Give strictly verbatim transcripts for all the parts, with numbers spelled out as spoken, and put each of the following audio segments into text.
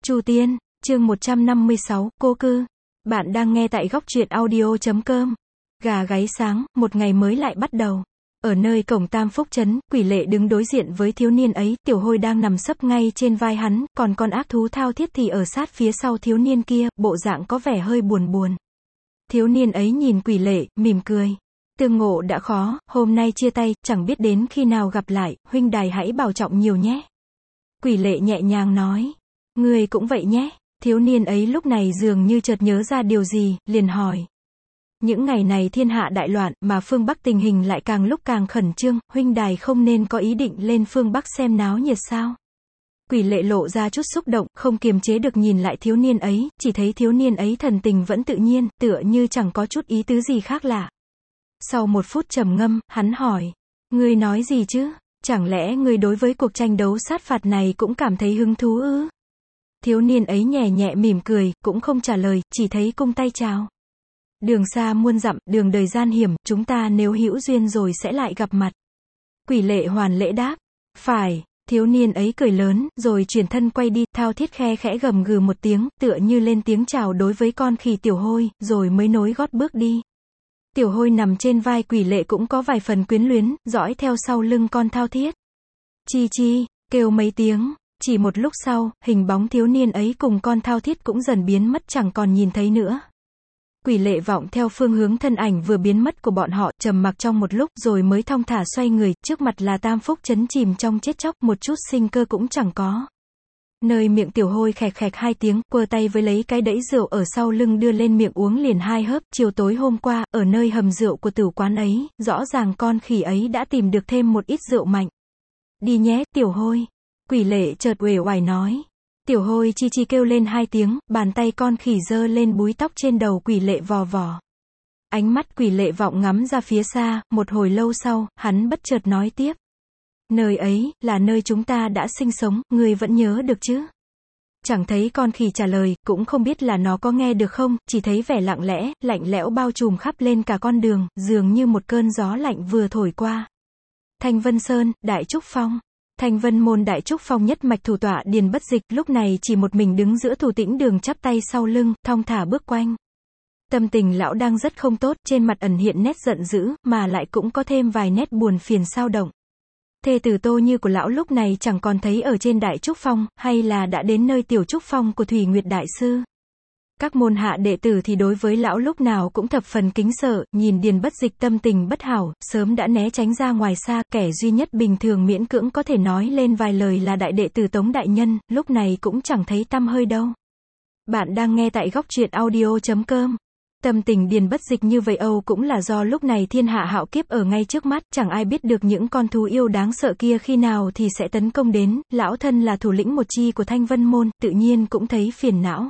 Chu Tiên, chương một trăm năm mươi sáu, cô cư. Bạn đang nghe tại góc truyện audio chấm com. Gà gáy sáng, một ngày mới lại bắt đầu. Ở nơi cổng Tam Phúc trấn, Quỷ Lệ đứng đối diện với thiếu niên ấy, Tiểu Hôi đang nằm sấp ngay trên vai hắn, còn con ác thú Thao Thiết thì ở sát phía sau thiếu niên kia, bộ dạng có vẻ hơi buồn buồn. Thiếu niên ấy nhìn Quỷ Lệ, mỉm cười. Tương ngộ đã khó, hôm nay chia tay, chẳng biết đến khi nào gặp lại, huynh đài hãy bảo trọng nhiều nhé. Quỷ Lệ nhẹ nhàng nói. Ngươi cũng vậy nhé. Thiếu niên ấy lúc này dường như chợt nhớ ra điều gì, liền hỏi. Những ngày này thiên hạ đại loạn, mà phương Bắc tình hình lại càng lúc càng khẩn trương, huynh đài không nên có ý định lên phương Bắc xem náo nhiệt sao? Quỷ Lệ lộ ra chút xúc động, không kiềm chế được nhìn lại thiếu niên ấy, chỉ thấy thiếu niên ấy thần tình vẫn tự nhiên, tựa như chẳng có chút ý tứ gì khác lạ. Sau một phút trầm ngâm, hắn hỏi. Ngươi nói gì chứ? Chẳng lẽ ngươi đối với cuộc tranh đấu sát phạt này cũng cảm thấy hứng thú ư? Thiếu niên ấy nhẹ nhẹ mỉm cười, cũng không trả lời, chỉ thấy cung tay chào. Đường xa muôn dặm, đường đời gian hiểm, chúng ta nếu hữu duyên rồi sẽ lại gặp mặt. Quỷ Lệ hoàn lễ đáp. Phải. Thiếu niên ấy cười lớn, rồi chuyển thân quay đi, Thao Thiết khe khẽ gầm gừ một tiếng, tựa như lên tiếng chào đối với con khỉ Tiểu Hôi, rồi mới nối gót bước đi. Tiểu Hôi nằm trên vai Quỷ Lệ cũng có vài phần quyến luyến, dõi theo sau lưng con Thao Thiết. Chi chi, kêu mấy tiếng. Chỉ một lúc sau, hình bóng thiếu niên ấy cùng con Thao Thiết cũng dần biến mất chẳng còn nhìn thấy nữa. Quỷ Lệ vọng theo phương hướng thân ảnh vừa biến mất của bọn họ, trầm mặc trong một lúc rồi mới thong thả xoay người, trước mặt là Tam Phúc trấn chìm trong chết chóc, một chút sinh cơ cũng chẳng có. Nơi miệng Tiểu Hôi khẹt khẹt hai tiếng, quơ tay với lấy cái đẫy rượu ở sau lưng đưa lên miệng uống liền hai hớp, chiều tối hôm qua, ở nơi hầm rượu của tử quán ấy, rõ ràng con khỉ ấy đã tìm được thêm một ít rượu mạnh. Đi nhé, Tiểu Hôi. Quỷ Lệ chợt uể oải nói. Tiểu Hôi chi chi kêu lên hai tiếng, bàn tay con khỉ giơ lên búi tóc trên đầu Quỷ Lệ vò vò. Ánh mắt Quỷ Lệ vọng ngắm ra phía xa, một hồi lâu sau, hắn bất chợt nói tiếp. Nơi ấy, là nơi chúng ta đã sinh sống, ngươi vẫn nhớ được chứ? Chẳng thấy con khỉ trả lời, cũng không biết là nó có nghe được không, chỉ thấy vẻ lặng lẽ, lạnh lẽo bao trùm khắp lên cả con đường, dường như một cơn gió lạnh vừa thổi qua. Thanh Vân Sơn, Đại Trúc Phong. Thanh Vân môn Đại Trúc Phong nhất mạch thủ tọa Điền Bất Dịch, lúc này chỉ một mình đứng giữa Thủ Tĩnh Đường chắp tay sau lưng, thong thả bước quanh. Tâm tình lão đang rất không tốt, trên mặt ẩn hiện nét giận dữ, mà lại cũng có thêm vài nét buồn phiền xao động. Thê tử Tô Như của lão lúc này chẳng còn thấy ở trên Đại Trúc Phong, hay là đã đến nơi Tiểu Trúc Phong của Thủy Nguyệt Đại Sư. Các môn hạ đệ tử thì đối với lão lúc nào cũng thập phần kính sợ, nhìn Điền Bất Dịch tâm tình bất hảo, sớm đã né tránh ra ngoài xa, kẻ duy nhất bình thường miễn cưỡng có thể nói lên vài lời là đại đệ tử Tống Đại Nhân, lúc này cũng chẳng thấy tăm hơi đâu. Bạn đang nghe tại góc truyện audio chấm com. Tâm tình Điền Bất Dịch như vậy Âu cũng là do lúc này thiên hạ hạo kiếp ở ngay trước mắt, chẳng ai biết được những con thú yêu đáng sợ kia khi nào thì sẽ tấn công đến, lão thân là thủ lĩnh một chi của Thanh Vân môn, tự nhiên cũng thấy phiền não.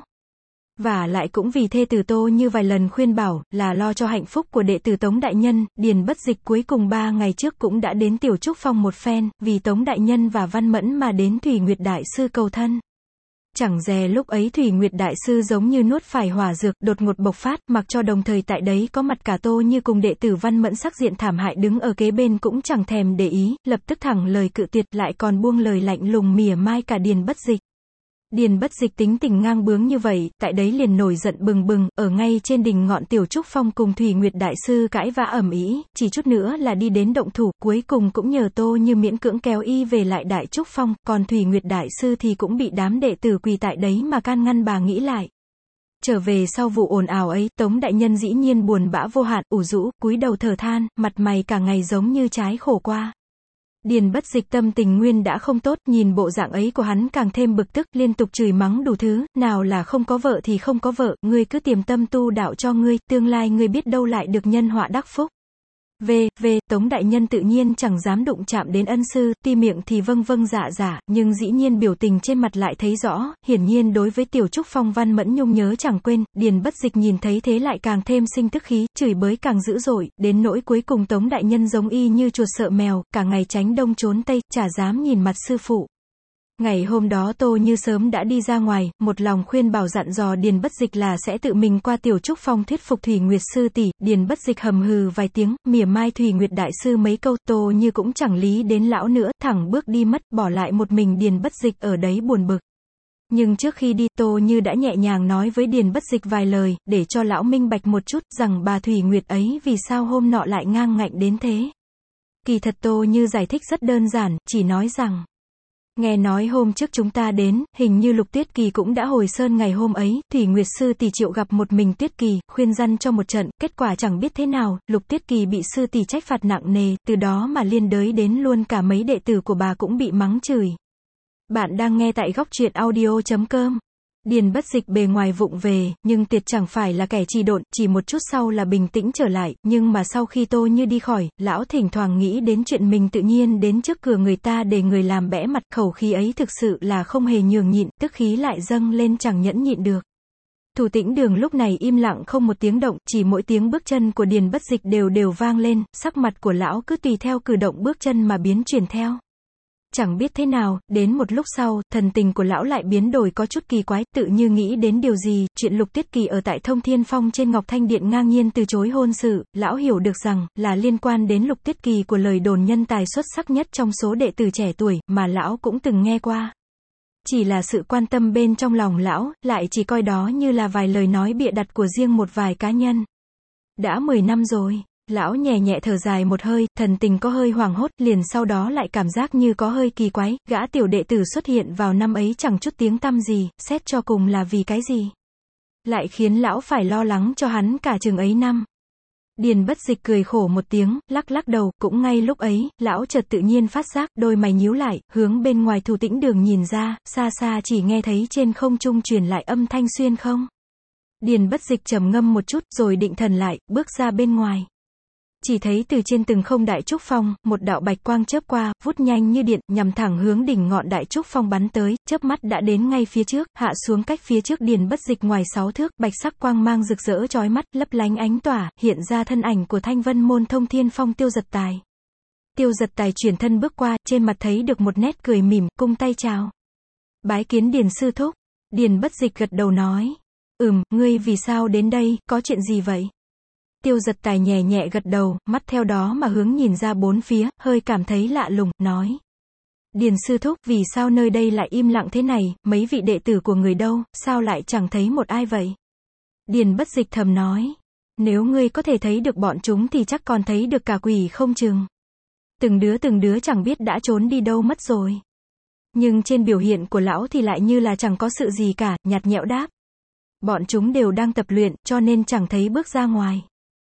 Và lại cũng vì thê tử Tô Như vài lần khuyên bảo, là lo cho hạnh phúc của đệ tử Tống Đại Nhân, Điền Bất Dịch cuối cùng ba ngày trước cũng đã đến Tiểu Trúc Phong một phen, vì Tống Đại Nhân và Văn Mẫn mà đến Thủy Nguyệt Đại Sư cầu thân. Chẳng dè lúc ấy Thủy Nguyệt Đại Sư giống như nuốt phải hỏa dược, đột ngột bộc phát, mặc cho đồng thời tại đấy có mặt cả Tô Như cùng đệ tử Văn Mẫn sắc diện thảm hại đứng ở kế bên cũng chẳng thèm để ý, lập tức thẳng lời cự tuyệt, lại còn buông lời lạnh lùng mỉa mai cả Điền Bất Dịch. Điền Bất Dịch tính tình ngang bướng như vậy, tại đấy liền nổi giận bừng bừng, ở ngay trên đỉnh ngọn Tiểu Trúc Phong cùng Thủy Nguyệt Đại Sư cãi vã ầm ĩ, chỉ chút nữa là đi đến động thủ, cuối cùng cũng nhờ Tô Như miễn cưỡng kéo y về lại Đại Trúc Phong, còn Thủy Nguyệt Đại Sư thì cũng bị đám đệ tử quỳ tại đấy mà can ngăn bà nghĩ lại. Trở về sau vụ ồn ào ấy, Tống Đại Nhân dĩ nhiên buồn bã vô hạn, ủ rũ, cúi đầu thở than, mặt mày cả ngày giống như trái khổ qua. Điền Bất Dịch tâm tình nguyên đã không tốt, nhìn bộ dạng ấy của hắn càng thêm bực tức, liên tục chửi mắng đủ thứ, nào là không có vợ thì không có vợ, ngươi cứ tiềm tâm tu đạo cho ngươi, tương lai ngươi biết đâu lại được nhân họa đắc phúc. Về, về, Tống Đại Nhân tự nhiên chẳng dám đụng chạm đến ân sư, tuy miệng thì vâng vâng dạ dạ, nhưng dĩ nhiên biểu tình trên mặt lại thấy rõ, hiển nhiên đối với Tiểu Trúc Phong Văn Mẫn nhung nhớ chẳng quên, Điền Bất Dịch nhìn thấy thế lại càng thêm sinh tức khí, chửi bới càng dữ dội, đến nỗi cuối cùng Tống Đại Nhân giống y như chuột sợ mèo, cả ngày tránh đông trốn tây, chả dám nhìn mặt sư phụ. Ngày hôm đó Tô Như sớm đã đi ra ngoài, một lòng khuyên bảo dặn dò Điền Bất Dịch là sẽ tự mình qua Tiểu Trúc Phong thuyết phục Thủy Nguyệt sư tỷ. Điền Bất Dịch hầm hừ vài tiếng, mỉa mai Thủy Nguyệt đại sư mấy câu, Tô Như cũng chẳng lý đến lão nữa, thẳng bước đi mất, bỏ lại một mình Điền Bất Dịch ở đấy buồn bực. Nhưng trước khi đi, Tô Như đã nhẹ nhàng nói với Điền Bất Dịch vài lời, để cho lão minh bạch một chút, rằng bà Thủy Nguyệt ấy vì sao hôm nọ lại ngang ngạnh đến thế. Kỳ thật Tô Như giải thích rất đơn giản, chỉ nói rằng, nghe nói hôm trước chúng ta đến, hình như Lục Tuyết Kỳ cũng đã hồi sơn ngày hôm ấy, Thủy Nguyệt sư tỷ triệu gặp một mình Tuyết Kỳ, khuyên răn cho một trận, kết quả chẳng biết thế nào, Lục Tuyết Kỳ bị sư tỷ trách phạt nặng nề, từ đó mà liên đới đến luôn cả mấy đệ tử của bà cũng bị mắng chửi. Bạn đang nghe tại góc truyện audio chấm com. Điền Bất Dịch bề ngoài vụng về, nhưng tuyệt chẳng phải là kẻ trì độn, chỉ một chút sau là bình tĩnh trở lại, nhưng mà sau khi Tô Như đi khỏi, lão thỉnh thoảng nghĩ đến chuyện mình tự nhiên đến trước cửa người ta để người làm bẽ mặt, khẩu khí ấy thực sự là không hề nhường nhịn, tức khí lại dâng lên chẳng nhẫn nhịn được. Thủ Tĩnh Đường lúc này im lặng không một tiếng động, chỉ mỗi tiếng bước chân của Điền Bất Dịch đều đều vang lên, sắc mặt của lão cứ tùy theo cử động bước chân mà biến chuyển theo. Chẳng biết thế nào, đến một lúc sau, thần tình của lão lại biến đổi có chút kỳ quái, tự như nghĩ đến điều gì, chuyện Lục Tuyết Kỳ ở tại Thông Thiên Phong trên Ngọc Thanh Điện ngang nhiên từ chối hôn sự, lão hiểu được rằng, là liên quan đến Lục Tuyết Kỳ của lời đồn nhân tài xuất sắc nhất trong số đệ tử trẻ tuổi, mà lão cũng từng nghe qua. Chỉ là sự quan tâm bên trong lòng lão, lại chỉ coi đó như là vài lời nói bịa đặt của riêng một vài cá nhân. Đã mười năm rồi. Lão nhẹ nhẹ thở dài một hơi, thần tình có hơi hoảng hốt, liền sau đó lại cảm giác như có hơi kỳ quái, gã tiểu đệ tử xuất hiện vào năm ấy chẳng chút tiếng tăm gì, xét cho cùng là vì cái gì. Lại khiến lão phải lo lắng cho hắn cả chừng ấy năm. Điền Bất Dịch cười khổ một tiếng, lắc lắc đầu, cũng ngay lúc ấy, lão chợt tự nhiên phát giác, đôi mày nhíu lại, hướng bên ngoài Thủ Tĩnh Đường nhìn ra, xa xa chỉ nghe thấy trên không trung truyền lại âm thanh xuyên không. Điền Bất Dịch trầm ngâm một chút, rồi định thần lại, bước ra bên ngoài. Chỉ thấy từ trên từng không đại trúc phong, một đạo bạch quang chớp qua, vút nhanh như điện, nhằm thẳng hướng đỉnh ngọn đại trúc phong bắn tới, chớp mắt đã đến ngay phía trước, hạ xuống cách phía trước Điền Bất Dịch ngoài sáu thước, bạch sắc quang mang rực rỡ chói mắt, lấp lánh ánh tỏa, hiện ra thân ảnh của Thanh Vân môn Thông Thiên Phong Tiêu Giật Tài. Tiêu Giật Tài chuyển thân bước qua, trên mặt thấy được một nét cười mỉm, cung tay chào. Bái kiến Điền sư thúc. Điền Bất Dịch gật đầu nói, ừm, ngươi vì sao đến đây, có chuyện gì vậy? Tiêu Giật Tài nhẹ nhẹ gật đầu, mắt theo đó mà hướng nhìn ra bốn phía, hơi cảm thấy lạ lùng, nói. Điền sư thúc, vì sao nơi đây lại im lặng thế này, mấy vị đệ tử của người đâu, sao lại chẳng thấy một ai vậy? Điền Bất Dịch thầm nói. Nếu ngươi có thể thấy được bọn chúng thì chắc còn thấy được cả quỷ không chừng. Từng đứa từng đứa chẳng biết đã trốn đi đâu mất rồi. Nhưng trên biểu hiện của lão thì lại như là chẳng có sự gì cả, nhạt nhẽo đáp. Bọn chúng đều đang tập luyện, cho nên chẳng thấy bước ra ngoài.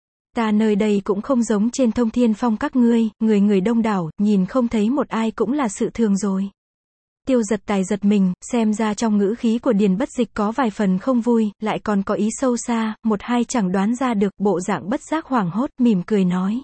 Ta nơi đây cũng không giống trên Thông Thiên Phong các ngươi, người người đông đảo, nhìn không thấy một ai cũng là sự thường rồi. Tiêu Giật Tài giật mình, xem ra trong ngữ khí của Điền Bất Dịch có vài phần không vui, lại còn có ý sâu xa, một hai chẳng đoán ra được, bộ dạng bất giác hoảng hốt, mỉm cười nói.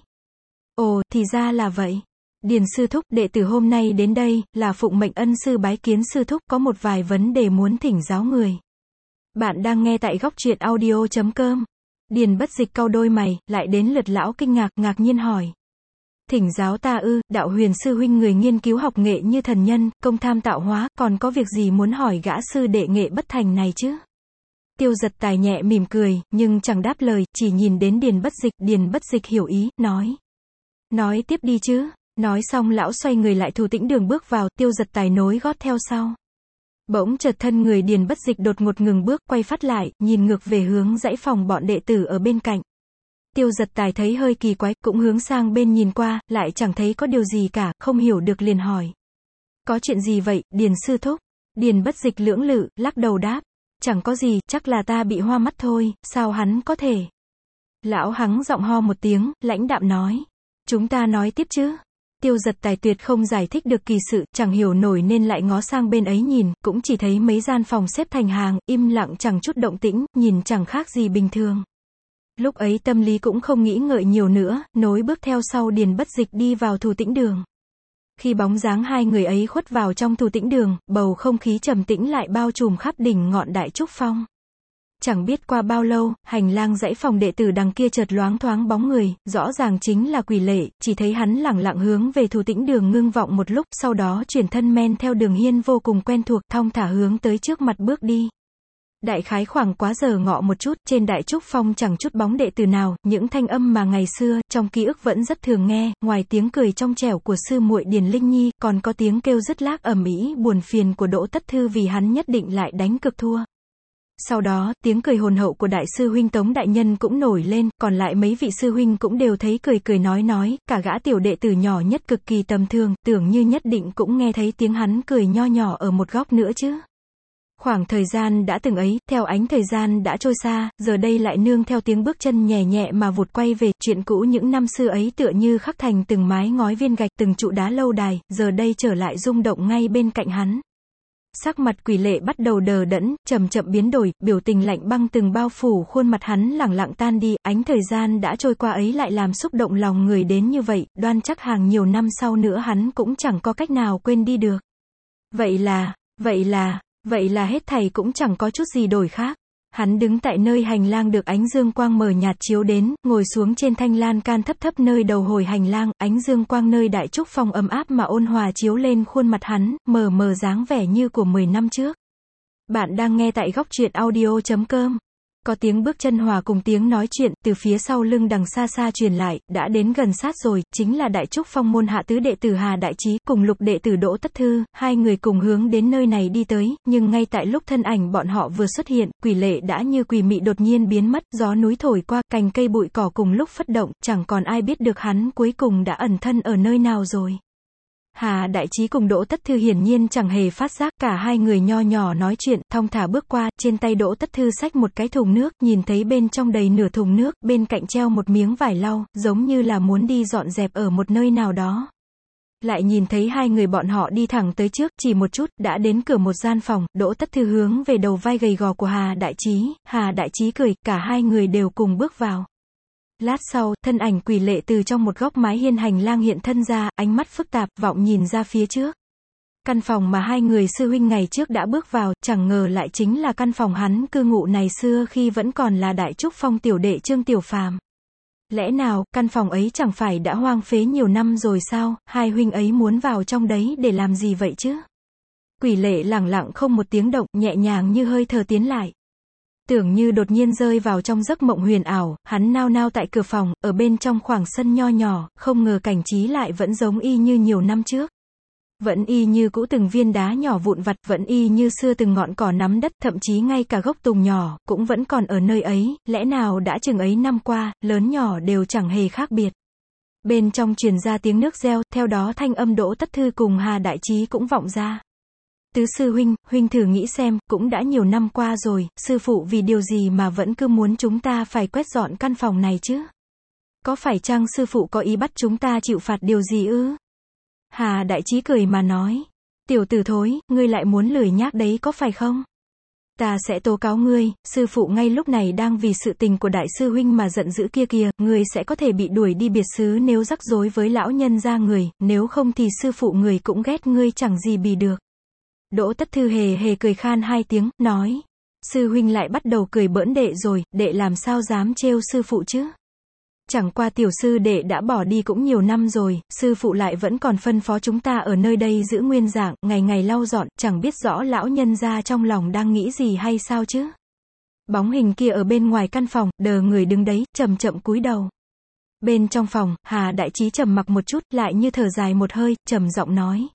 Ồ, thì ra là vậy. Điền sư thúc, đệ tử hôm nay đến đây, là phụng mệnh ân sư bái kiến sư thúc, có một vài vấn đề muốn thỉnh giáo người. Bạn đang nghe tại góc truyện audio chấm com. Điền Bất Dịch cau đôi mày, lại đến lượt lão kinh ngạc, ngạc nhiên hỏi. Thỉnh giáo ta ư, đạo huyền sư huynh người nghiên cứu học nghệ như thần nhân, công tham tạo hóa, còn có việc gì muốn hỏi gã sư đệ nghệ bất thành này chứ? Tiêu Giật Tài nhẹ mỉm cười, nhưng chẳng đáp lời, chỉ nhìn đến Điền Bất Dịch, Điền Bất Dịch hiểu ý, nói. Nói tiếp đi chứ. Nói xong lão xoay người lại Thủ Tĩnh Đường bước vào, Tiêu Giật Tài nối gót theo sau. Bỗng chợt thân người Điền Bất Dịch đột ngột ngừng bước, quay phát lại, nhìn ngược về hướng dãy phòng bọn đệ tử ở bên cạnh. Tiêu Giật Tài thấy hơi kỳ quái, cũng hướng sang bên nhìn qua, lại chẳng thấy có điều gì cả, không hiểu được liền hỏi. Có chuyện gì vậy, Điền sư thúc? Điền Bất Dịch lưỡng lự, lắc đầu đáp. Chẳng có gì, chắc là ta bị hoa mắt thôi, sao hắn có thể? Lão hắng giọng ho một tiếng, lãnh đạm nói. Chúng ta nói tiếp chứ. Tiêu Giật Tài tuyệt không giải thích được kỳ sự, chẳng hiểu nổi nên lại ngó sang bên ấy nhìn, cũng chỉ thấy mấy gian phòng xếp thành hàng, im lặng chẳng chút động tĩnh, nhìn chẳng khác gì bình thường. Lúc ấy tâm lý cũng không nghĩ ngợi nhiều nữa, nối bước theo sau Điền Bất Dịch đi vào Thủ Tĩnh Đường. Khi bóng dáng hai người ấy khuất vào trong Thủ Tĩnh Đường, bầu không khí trầm tĩnh lại bao trùm khắp đỉnh ngọn đại trúc phong. Chẳng biết qua bao lâu, hành lang dãy phòng đệ tử đằng kia chợt loáng thoáng bóng người, rõ ràng chính là Quỷ Lệ, chỉ thấy hắn lẳng lặng hướng về Thủ Tĩnh Đường ngưng vọng một lúc, sau đó chuyển thân men theo đường hiên vô cùng quen thuộc, thong thả hướng tới trước mặt bước đi. Đại khái khoảng quá giờ ngọ một chút, trên Đại Trúc Phong chẳng chút bóng đệ tử nào, những thanh âm mà ngày xưa, trong ký ức vẫn rất thường nghe, ngoài tiếng cười trong trẻo của sư muội Điền Linh Nhi, còn có tiếng kêu rứt lác ầm ĩ buồn phiền của Đỗ Tất Thư vì hắn nhất định lại đánh cực thua. Sau đó, tiếng cười hồn hậu của đại sư huynh Tống Đại Nhân cũng nổi lên, còn lại mấy vị sư huynh cũng đều thấy cười cười nói nói, cả gã tiểu đệ tử nhỏ nhất cực kỳ tầm thường, tưởng như nhất định cũng nghe thấy tiếng hắn cười nho nhỏ ở một góc nữa chứ. Khoảng thời gian đã từng ấy, theo ánh thời gian đã trôi xa, giờ đây lại nương theo tiếng bước chân nhẹ nhẹ mà vụt quay về, chuyện cũ những năm xưa ấy tựa như khắc thành từng mái ngói viên gạch, từng trụ đá lâu đài, giờ đây trở lại rung động ngay bên cạnh hắn. Sắc mặt Quỷ Lệ bắt đầu đờ đẫn, chậm chậm biến đổi, biểu tình lạnh băng từng bao phủ khuôn mặt hắn lẳng lặng tan đi, ánh thời gian đã trôi qua ấy lại làm xúc động lòng người đến như vậy, đoan chắc hàng nhiều năm sau nữa hắn cũng chẳng có cách nào quên đi được. Vậy là, vậy là, vậy là hết thảy cũng chẳng có chút gì đổi khác. Hắn đứng tại nơi hành lang được ánh dương quang mờ nhạt chiếu đến, ngồi xuống trên thanh lan can thấp thấp nơi đầu hồi hành lang, ánh dương quang nơi Đại Trúc Phong ấm áp mà ôn hòa chiếu lên khuôn mặt hắn, mờ mờ dáng vẻ như của mười năm trước. Bạn đang nghe tại góc truyện audio chấm com. Có tiếng bước chân hòa cùng tiếng nói chuyện, từ phía sau lưng đằng xa xa truyền lại, đã đến gần sát rồi, chính là Đại Trúc Phong môn hạ tứ đệ tử Hà Đại Chí, cùng lục đệ tử Đỗ Tất Thư, hai người cùng hướng đến nơi này đi tới, nhưng ngay tại lúc thân ảnh bọn họ vừa xuất hiện, Quỷ Lệ đã như quỷ mị đột nhiên biến mất, gió núi thổi qua, cành cây bụi cỏ cùng lúc phất động, chẳng còn ai biết được hắn cuối cùng đã ẩn thân ở nơi nào rồi. Hà Đại Chí cùng Đỗ Tất Thư hiển nhiên chẳng hề phát giác, cả hai người nho nhỏ nói chuyện, thong thả bước qua, trên tay Đỗ Tất Thư xách một cái thùng nước, nhìn thấy bên trong đầy nửa thùng nước, bên cạnh treo một miếng vải lau, giống như là muốn đi dọn dẹp ở một nơi nào đó. Lại nhìn thấy hai người bọn họ đi thẳng tới trước, chỉ một chút, đã đến cửa một gian phòng, Đỗ Tất Thư hướng về đầu vai gầy gò của Hà Đại Chí, Hà Đại Chí cười, cả hai người đều cùng bước vào. Lát sau, thân ảnh Quỷ Lệ từ trong một góc mái hiên hành lang hiện thân ra, ánh mắt phức tạp, vọng nhìn ra phía trước. Căn phòng mà hai người sư huynh ngày trước đã bước vào, chẳng ngờ lại chính là căn phòng hắn cư ngụ ngày xưa khi vẫn còn là Đại Trúc Phong tiểu đệ Trương Tiểu Phàm. Lẽ nào, căn phòng ấy chẳng phải đã hoang phế nhiều năm rồi sao, hai huynh ấy muốn vào trong đấy để làm gì vậy chứ? Quỷ Lệ lẳng lặng không một tiếng động, nhẹ nhàng như hơi thở tiến lại. Tưởng như đột nhiên rơi vào trong giấc mộng huyền ảo, hắn nao nao tại cửa phòng, ở bên trong khoảng sân nho nhỏ, không ngờ cảnh trí lại vẫn giống y như nhiều năm trước. Vẫn y như cũ từng viên đá nhỏ vụn vặt, vẫn y như xưa từng ngọn cỏ nắm đất, thậm chí ngay cả gốc tùng nhỏ, cũng vẫn còn ở nơi ấy, lẽ nào đã chừng ấy năm qua, lớn nhỏ đều chẳng hề khác biệt. Bên trong truyền ra tiếng nước reo, theo đó thanh âm Đỗ Tất Thư cùng Hà Đại Chí cũng vọng ra. Tứ sư huynh, huynh thử nghĩ xem, cũng đã nhiều năm qua rồi, sư phụ vì điều gì mà vẫn cứ muốn chúng ta phải quét dọn căn phòng này chứ? Có phải chăng sư phụ có ý bắt chúng ta chịu phạt điều gì ư? Hà Đại Chí cười mà nói, tiểu tử thối, ngươi lại muốn lười nhác đấy có phải không? Ta sẽ tố cáo ngươi, sư phụ ngay lúc này đang vì sự tình của đại sư huynh mà giận dữ kia kìa, ngươi sẽ có thể bị đuổi đi biệt xứ nếu rắc rối với lão nhân gia người, nếu không thì sư phụ người cũng ghét ngươi chẳng gì bì được. Đỗ Tất Thư hề hề cười khan hai tiếng, nói, sư huynh lại bắt đầu cười bỡn đệ rồi, đệ làm sao dám trêu sư phụ chứ? Chẳng qua tiểu sư đệ đã bỏ đi cũng nhiều năm rồi, sư phụ lại vẫn còn phân phó chúng ta ở nơi đây giữ nguyên dạng, ngày ngày lau dọn, chẳng biết rõ lão nhân gia trong lòng đang nghĩ gì hay sao chứ? Bóng hình kia ở bên ngoài căn phòng, đờ người đứng đấy, chậm chậm cúi đầu. Bên trong phòng, Hà Đại Chí trầm mặc một chút, lại như thở dài một hơi, trầm giọng nói.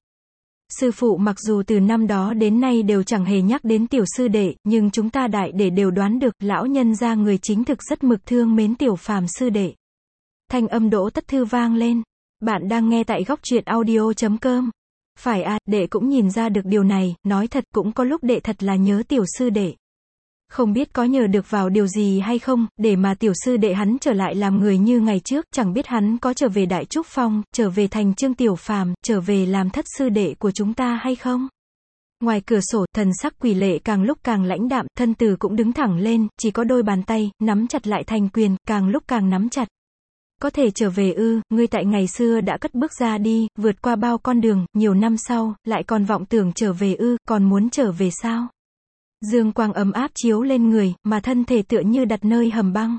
Sư phụ mặc dù từ năm đó đến nay đều chẳng hề nhắc đến tiểu sư đệ, nhưng chúng ta đại để đều đoán được, lão nhân gia người chính thực rất mực thương mến Tiểu Phàm sư đệ. Thanh âm Đỗ Tất Thư vang lên. Bạn đang nghe tại góc truyện audio chấm com. Phải à, đệ cũng nhìn ra được điều này, nói thật cũng có lúc đệ thật là nhớ tiểu sư đệ. Không biết có nhờ được vào điều gì hay không, để mà tiểu sư đệ hắn trở lại làm người như ngày trước, chẳng biết hắn có trở về Đại Trúc Phong, trở về thành Trương Tiểu Phàm, trở về làm thất sư đệ của chúng ta hay không? Ngoài cửa sổ, thần sắc Quỷ Lệ càng lúc càng lãnh đạm, thân từ cũng đứng thẳng lên, chỉ có đôi bàn tay, nắm chặt lại thành quyền, càng lúc càng nắm chặt. Có thể trở về ư, ngươi tại ngày xưa đã cất bước ra đi, vượt qua bao con đường, nhiều năm sau, lại còn vọng tưởng trở về ư, còn muốn trở về sao? Dương quang ấm áp chiếu lên người, mà thân thể tựa như đặt nơi hầm băng.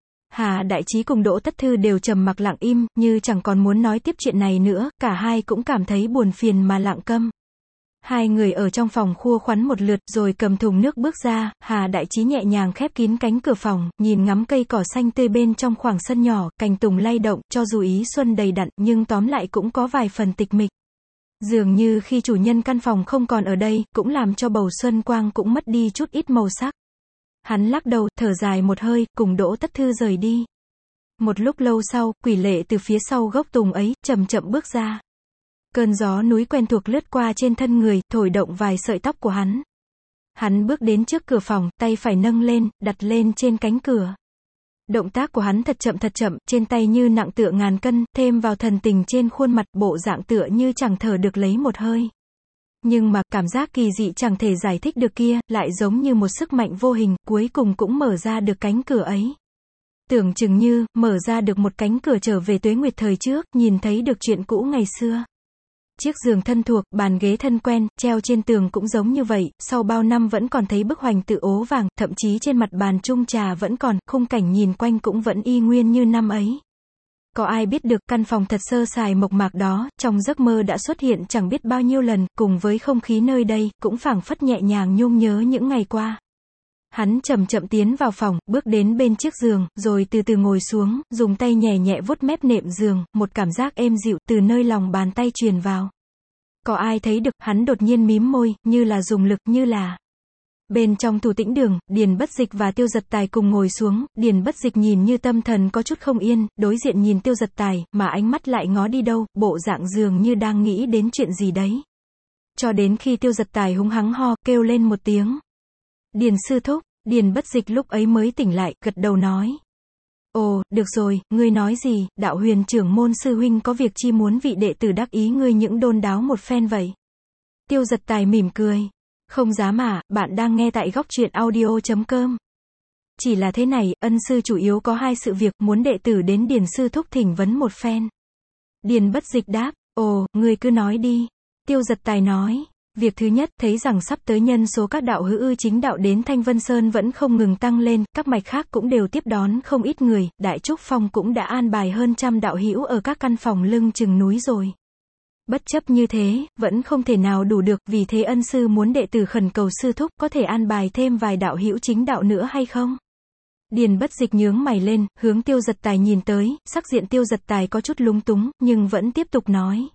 Hà Đại Chí cùng Đỗ Tất Thư đều trầm mặc lặng im, như chẳng còn muốn nói tiếp chuyện này nữa, cả hai cũng cảm thấy buồn phiền mà lặng câm. Hai người ở trong phòng khua khoắn một lượt rồi cầm thùng nước bước ra, Hà Đại Chí nhẹ nhàng khép kín cánh cửa phòng, nhìn ngắm cây cỏ xanh tươi bên trong khoảng sân nhỏ, cành tùng lay động, cho dù ý xuân đầy đặn, nhưng tóm lại cũng có vài phần tịch mịch. Dường như khi chủ nhân căn phòng không còn ở đây, cũng làm cho bầu xuân quang cũng mất đi chút ít màu sắc. Hắn lắc đầu, thở dài một hơi, cùng Đỗ Tất Thư rời đi. Một lúc lâu sau, Quỷ Lệ từ phía sau gốc tùng ấy, chậm chậm bước ra. Cơn gió núi quen thuộc lướt qua trên thân người, thổi động vài sợi tóc của hắn. Hắn bước đến trước cửa phòng, tay phải nâng lên, đặt lên trên cánh cửa. Động tác của hắn thật chậm thật chậm, trên tay như nặng tựa ngàn cân, thêm vào thần tình trên khuôn mặt, bộ dạng tựa như chẳng thở được lấy một hơi. Nhưng mà, cảm giác kỳ dị chẳng thể giải thích được kia, lại giống như một sức mạnh vô hình, cuối cùng cũng mở ra được cánh cửa ấy. Tưởng chừng như, mở ra được một cánh cửa trở về tuế nguyệt thời trước, nhìn thấy được chuyện cũ ngày xưa. Chiếc giường thân thuộc, bàn ghế thân quen, treo trên tường cũng giống như vậy, sau bao năm vẫn còn thấy bức hoành tự ố vàng, thậm chí trên mặt bàn chung trà vẫn còn, khung cảnh nhìn quanh cũng vẫn y nguyên như năm ấy. Có ai biết được căn phòng thật sơ sài mộc mạc đó, trong giấc mơ đã xuất hiện chẳng biết bao nhiêu lần, cùng với không khí nơi đây, cũng phảng phất nhẹ nhàng nhung nhớ những ngày qua. Hắn chậm chậm tiến vào phòng, bước đến bên chiếc giường, rồi từ từ ngồi xuống, dùng tay nhẹ nhẹ vuốt mép nệm giường, một cảm giác êm dịu từ nơi lòng bàn tay truyền vào. Có ai thấy được, hắn đột nhiên mím môi, như là dùng lực, như là... Bên trong Thủ Tĩnh Đường, Điền Bất Dịch và Tiêu Giật Tài cùng ngồi xuống, Điền Bất Dịch nhìn như tâm thần có chút không yên, đối diện nhìn Tiêu Giật Tài, mà ánh mắt lại ngó đi đâu, bộ dạng dường như đang nghĩ đến chuyện gì đấy. Cho đến khi Tiêu Giật Tài húng hắng ho, kêu lên một tiếng. Điền sư thúc, Điền Bất Dịch lúc ấy mới tỉnh lại, gật đầu nói. Ồ, được rồi, ngươi nói gì, đạo huyền trưởng môn sư huynh có việc chi muốn vị đệ tử đắc ý ngươi những đôn đáo một phen vậy. Tiêu Giật Tài mỉm cười. Không dám à, bạn đang nghe tại góc truyện audio chấm com. Chỉ là thế này, ân sư chủ yếu có hai sự việc, muốn đệ tử đến Điền sư thúc thỉnh vấn một phen. Điền Bất Dịch đáp, ồ, ngươi cứ nói đi. Tiêu Giật Tài nói. Việc thứ nhất, thấy rằng sắp tới nhân số các đạo hữu ư chính đạo đến Thanh Vân Sơn vẫn không ngừng tăng lên, các mạch khác cũng đều tiếp đón không ít người, Đại Trúc Phong cũng đã an bài hơn trăm đạo hữu ở các căn phòng lưng chừng núi rồi. Bất chấp như thế, vẫn không thể nào đủ được, vì thế ân sư muốn đệ tử khẩn cầu sư thúc có thể an bài thêm vài đạo hữu chính đạo nữa hay không? Điền Bất Dịch nhướng mày lên, hướng Tiêu Giật Tài nhìn tới, sắc diện Tiêu Giật Tài có chút lúng túng, nhưng vẫn tiếp tục nói.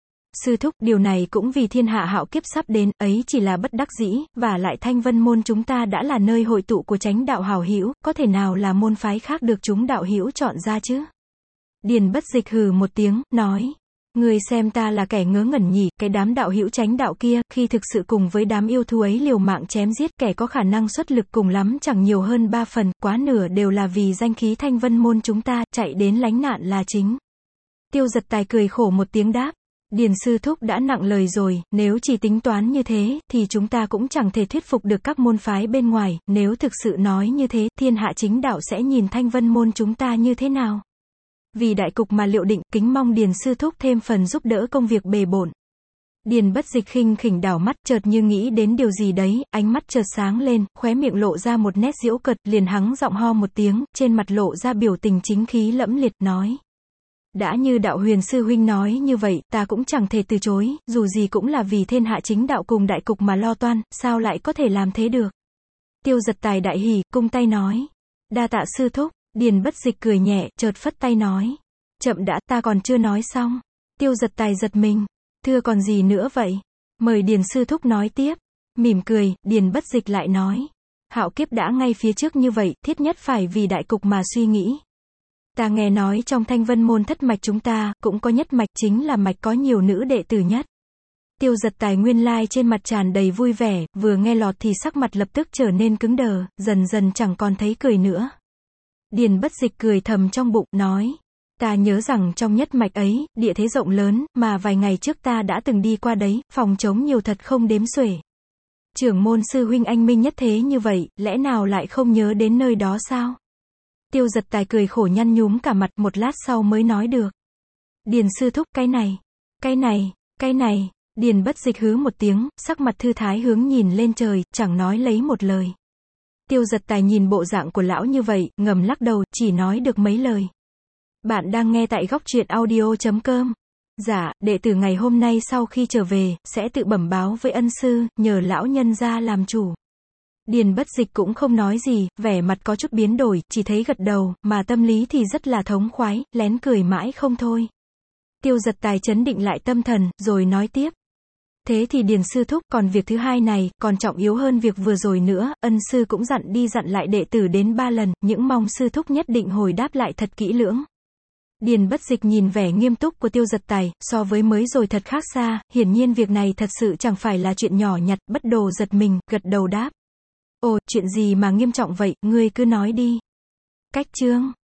Sư thúc, điều này cũng vì thiên hạ hạo kiếp sắp đến, ấy chỉ là bất đắc dĩ, và lại Thanh Vân môn chúng ta đã là nơi hội tụ của chánh đạo hảo hữu, có thể nào là môn phái khác được chúng đạo hữu chọn ra chứ? Điền Bất Dịch hừ một tiếng, nói. Ngươi xem ta là kẻ ngớ ngẩn nhỉ, cái đám đạo hữu chánh đạo kia, khi thực sự cùng với đám yêu thú ấy liều mạng chém giết, kẻ có khả năng xuất lực cùng lắm chẳng nhiều hơn ba phần, quá nửa đều là vì danh khí Thanh Vân môn chúng ta, chạy đến lánh nạn là chính. Tiêu Giật Tài cười khổ một tiếng đáp. Điền sư thúc đã nặng lời rồi, nếu chỉ tính toán như thế, thì chúng ta cũng chẳng thể thuyết phục được các môn phái bên ngoài, nếu thực sự nói như thế, thiên hạ chính đạo sẽ nhìn Thanh Vân môn chúng ta như thế nào? Vì đại cục mà liệu định, kính mong Điền sư thúc thêm phần giúp đỡ công việc bề bộn. Điền Bất Dịch khinh khỉnh đảo mắt, chợt như nghĩ đến điều gì đấy, ánh mắt chợt sáng lên, khóe miệng lộ ra một nét giễu cợt, liền hắng giọng ho một tiếng, trên mặt lộ ra biểu tình chính khí lẫm liệt, nói. Đã như đạo huyền sư huynh nói như vậy, ta cũng chẳng thể từ chối, dù gì cũng là vì thiên hạ chính đạo cùng đại cục mà lo toan, sao lại có thể làm thế được. Tiêu Giật Tài đại hỉ, cung tay nói. Đa tạ sư thúc. Điền Bất Dịch cười nhẹ, chợt phất tay nói. Chậm đã, ta còn chưa nói xong. Tiêu Giật Tài giật mình. Thưa còn gì nữa vậy? Mời Điền sư thúc nói tiếp. Mỉm cười, Điền Bất Dịch lại nói. Hạo kiếp đã ngay phía trước như vậy, thiết nhất phải vì đại cục mà suy nghĩ. Ta nghe nói trong Thanh Vân môn thất mạch chúng ta, cũng có nhất mạch, chính là mạch có nhiều nữ đệ tử nhất. Tiêu Giật Tài nguyên lai trên mặt tràn đầy vui vẻ, vừa nghe lọt thì sắc mặt lập tức trở nên cứng đờ, dần dần chẳng còn thấy cười nữa. Điền Bất Dịch cười thầm trong bụng, nói. Ta nhớ rằng trong nhất mạch ấy, địa thế rộng lớn, mà vài ngày trước ta đã từng đi qua đấy, phòng trống nhiều thật không đếm xuể. Trưởng môn sư huynh anh minh nhất thế như vậy, lẽ nào lại không nhớ đến nơi đó sao? Tiêu Giật Tài cười khổ nhăn nhúm cả mặt, một lát sau mới nói được. Điền sư thúc, cái này, cái này, cái này, Điền Bất Dịch hứ một tiếng, sắc mặt thư thái hướng nhìn lên trời, chẳng nói lấy một lời. Tiêu Giật Tài nhìn bộ dạng của lão như vậy, ngầm lắc đầu, chỉ nói được mấy lời. Bạn đang nghe tại góc truyện audio chấm com. Dạ, đệ tử ngày hôm nay sau khi trở về, sẽ tự bẩm báo với ân sư, nhờ lão nhân gia làm chủ. Điền Bất Dịch cũng không nói gì, vẻ mặt có chút biến đổi, chỉ thấy gật đầu, mà tâm lý thì rất là thống khoái, lén cười mãi không thôi. Tiêu Giật Tài trấn định lại tâm thần, rồi nói tiếp. Thế thì Điền sư thúc, còn việc thứ hai này, còn trọng yếu hơn việc vừa rồi nữa, ân sư cũng dặn đi dặn lại đệ tử đến ba lần, những mong sư thúc nhất định hồi đáp lại thật kỹ lưỡng. Điền Bất Dịch nhìn vẻ nghiêm túc của Tiêu Giật Tài, so với mới rồi thật khác xa, hiển nhiên việc này thật sự chẳng phải là chuyện nhỏ nhặt, bất đồ giật mình, gật đầu đáp. Ồ, chuyện gì mà nghiêm trọng vậy, ngươi cứ nói đi. Cách chương